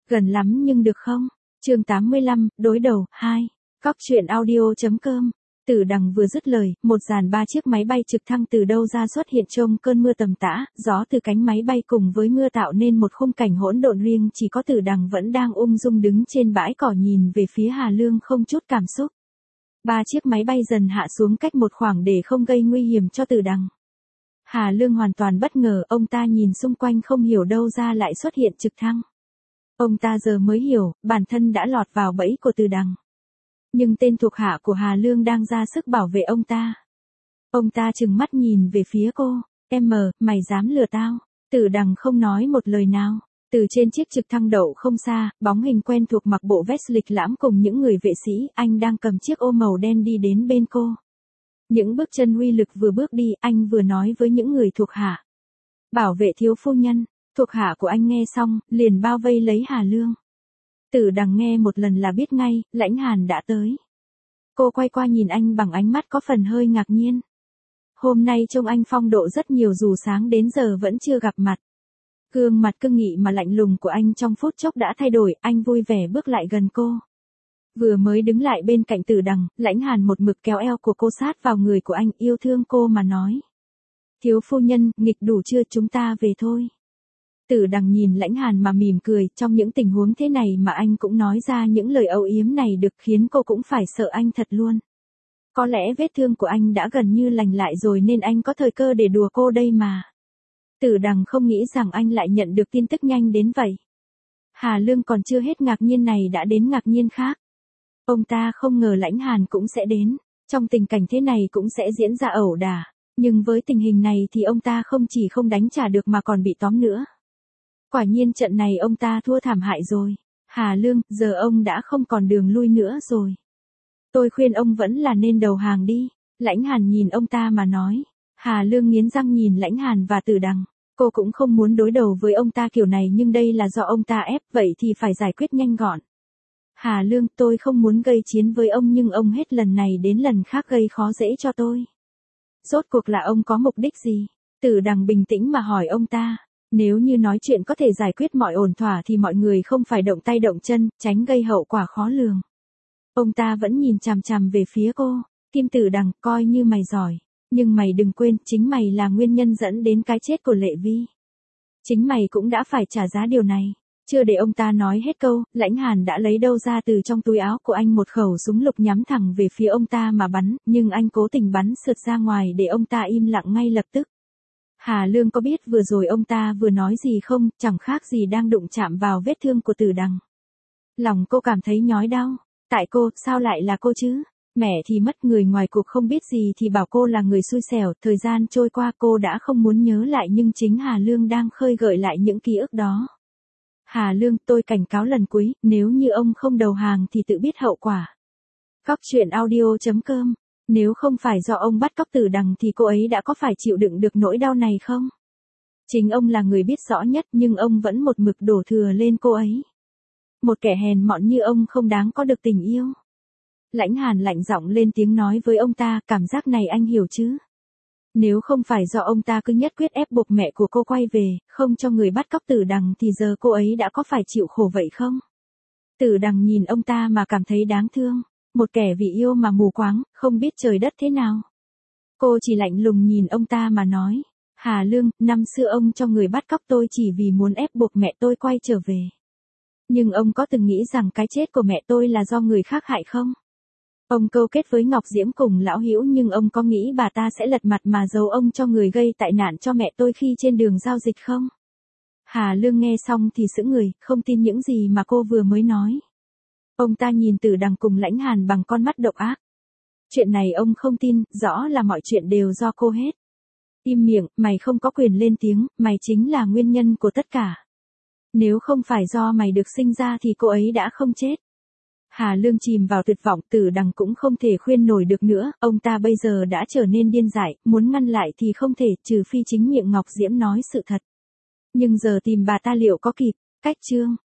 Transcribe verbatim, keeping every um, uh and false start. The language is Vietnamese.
Gần lắm nhưng được không? Chương tám mươi lăm, đối đầu, hai. Cóc truyện audio.com. Tử Đằng vừa dứt lời, một dàn ba chiếc máy bay trực thăng từ đâu ra xuất hiện trong cơn mưa tầm tã, gió từ cánh máy bay cùng với mưa tạo nên một khung cảnh hỗn độn, riêng chỉ có Tử Đằng vẫn đang ung dung đứng trên bãi cỏ nhìn về phía Hà Lương không chút cảm xúc. Ba chiếc máy bay dần hạ xuống cách một khoảng để không gây nguy hiểm cho Tử Đằng. Hà Lương hoàn toàn bất ngờ, ông ta nhìn xung quanh không hiểu đâu ra lại xuất hiện trực thăng. Ông ta giờ mới hiểu, bản thân đã lọt vào bẫy của Tử Đằng. Nhưng tên thuộc hạ của Hà Lương đang ra sức bảo vệ ông ta. Ông ta trừng mắt nhìn về phía cô, em mờ, mày dám lừa tao. Tử Đằng không nói một lời nào. Từ trên chiếc trực thăng đậu không xa, bóng hình quen thuộc mặc bộ vest lịch lãm cùng những người vệ sĩ, anh đang cầm chiếc ô màu đen đi đến bên cô. Những bước chân uy lực vừa bước đi, anh vừa nói với những người thuộc hạ. Bảo vệ thiếu phu nhân. Thuộc hạ của anh nghe xong, liền bao vây lấy Hà Lương. Tử Đằng nghe một lần là biết ngay, Lãnh Hàn đã tới. Cô quay qua nhìn anh bằng ánh mắt có phần hơi ngạc nhiên. Hôm nay trông anh phong độ rất nhiều dù sáng đến giờ vẫn chưa gặp mặt. Gương mặt cương nghị mà lạnh lùng của anh trong phút chốc đã thay đổi, anh vui vẻ bước lại gần cô. Vừa mới đứng lại bên cạnh Tử Đằng, Lãnh Hàn một mực kéo eo của cô sát vào người của anh, yêu thương cô mà nói. Thiếu phu nhân, nghịch đủ chưa, chúng ta về thôi. Tử Đằng nhìn Lãnh Hàn mà mỉm cười, trong những tình huống thế này mà anh cũng nói ra những lời âu yếm này được khiến cô cũng phải sợ anh thật luôn. Có lẽ vết thương của anh đã gần như lành lại rồi nên anh có thời cơ để đùa cô đây mà. Tử Đằng không nghĩ rằng anh lại nhận được tin tức nhanh đến vậy. Hà Lương còn chưa hết ngạc nhiên này đã đến ngạc nhiên khác. Ông ta không ngờ Lãnh Hàn cũng sẽ đến, trong tình cảnh thế này cũng sẽ diễn ra ẩu đả, nhưng với tình hình này thì ông ta không chỉ không đánh trả được mà còn bị tóm nữa. Quả nhiên trận này ông ta thua thảm hại rồi. Hà Lương, giờ ông đã không còn đường lui nữa rồi. Tôi khuyên ông vẫn là nên đầu hàng đi. Lãnh Hàn nhìn ông ta mà nói. Hà Lương nghiến răng nhìn Lãnh Hàn và Tử Đằng. Cô cũng không muốn đối đầu với ông ta kiểu này nhưng đây là do ông ta ép, vậy thì phải giải quyết nhanh gọn. Hà Lương, tôi không muốn gây chiến với ông nhưng ông hết lần này đến lần khác gây khó dễ cho tôi. Rốt cuộc là ông có mục đích gì? Tử Đằng bình tĩnh mà hỏi ông ta. Nếu như nói chuyện có thể giải quyết mọi ổn thỏa thì mọi người không phải động tay động chân, tránh gây hậu quả khó lường. Ông ta vẫn nhìn chằm chằm về phía cô. Kim Tử Đằng, coi như mày giỏi. Nhưng mày đừng quên, chính mày là nguyên nhân dẫn đến cái chết của Lệ Vi. Chính mày cũng đã phải trả giá điều này. Chưa để ông ta nói hết câu, Lãnh Hàn đã lấy đâu ra từ trong túi áo của anh một khẩu súng lục nhắm thẳng về phía ông ta mà bắn, nhưng anh cố tình bắn sượt ra ngoài để ông ta im lặng ngay lập tức. Hà Lương có biết vừa rồi ông ta vừa nói gì không, chẳng khác gì đang đụng chạm vào vết thương của Tử Đằng. Lòng cô cảm thấy nhói đau. Tại cô, sao lại là cô chứ? Mẹ thì mất, người ngoài cuộc không biết gì thì bảo cô là người xui xẻo. Thời gian trôi qua cô đã không muốn nhớ lại nhưng chính Hà Lương đang khơi gợi lại những ký ức đó. Hà Lương, tôi cảnh cáo lần cuối, nếu như ông không đầu hàng thì tự biết hậu quả. Cóc truyện audio.com. Nếu không phải do ông bắt cóc Tử Đằng thì cô ấy đã có phải chịu đựng được nỗi đau này không? Chính ông là người biết rõ nhất nhưng ông vẫn một mực đổ thừa lên cô ấy. Một kẻ hèn mọn như ông không đáng có được tình yêu. Lãnh Hàn lạnh giọng lên tiếng nói với ông ta, cảm giác này anh hiểu chứ? Nếu không phải do ông ta cứ nhất quyết ép buộc mẹ của cô quay về, không cho người bắt cóc Tử Đằng thì giờ cô ấy đã có phải chịu khổ vậy không? Tử Đằng nhìn ông ta mà cảm thấy đáng thương. Một kẻ vì yêu mà mù quáng, không biết trời đất thế nào. Cô chỉ lạnh lùng nhìn ông ta mà nói. Hà Lương, năm xưa ông cho người bắt cóc tôi chỉ vì muốn ép buộc mẹ tôi quay trở về. Nhưng ông có từng nghĩ rằng cái chết của mẹ tôi là do người khác hại không? Ông câu kết với Ngọc Diễm cùng Lão Hữu nhưng ông có nghĩ bà ta sẽ lật mặt mà giấu ông cho người gây tai nạn cho mẹ tôi khi trên đường giao dịch không? Hà Lương nghe xong thì sững người, không tin những gì mà cô vừa mới nói. Ông ta nhìn Tử Đằng cùng Lãnh Hàn bằng con mắt độc ác. Chuyện này ông không tin, rõ là mọi chuyện đều do cô hết. Im miệng, mày không có quyền lên tiếng, mày chính là nguyên nhân của tất cả. Nếu không phải do mày được sinh ra thì cô ấy đã không chết. Hà Lương chìm vào tuyệt vọng, Tử Đằng cũng không thể khuyên nổi được nữa, ông ta bây giờ đã trở nên điên dại, muốn ngăn lại thì không thể, trừ phi chính miệng Ngọc Diễm nói sự thật. Nhưng giờ tìm bà ta liệu có kịp? Cách chương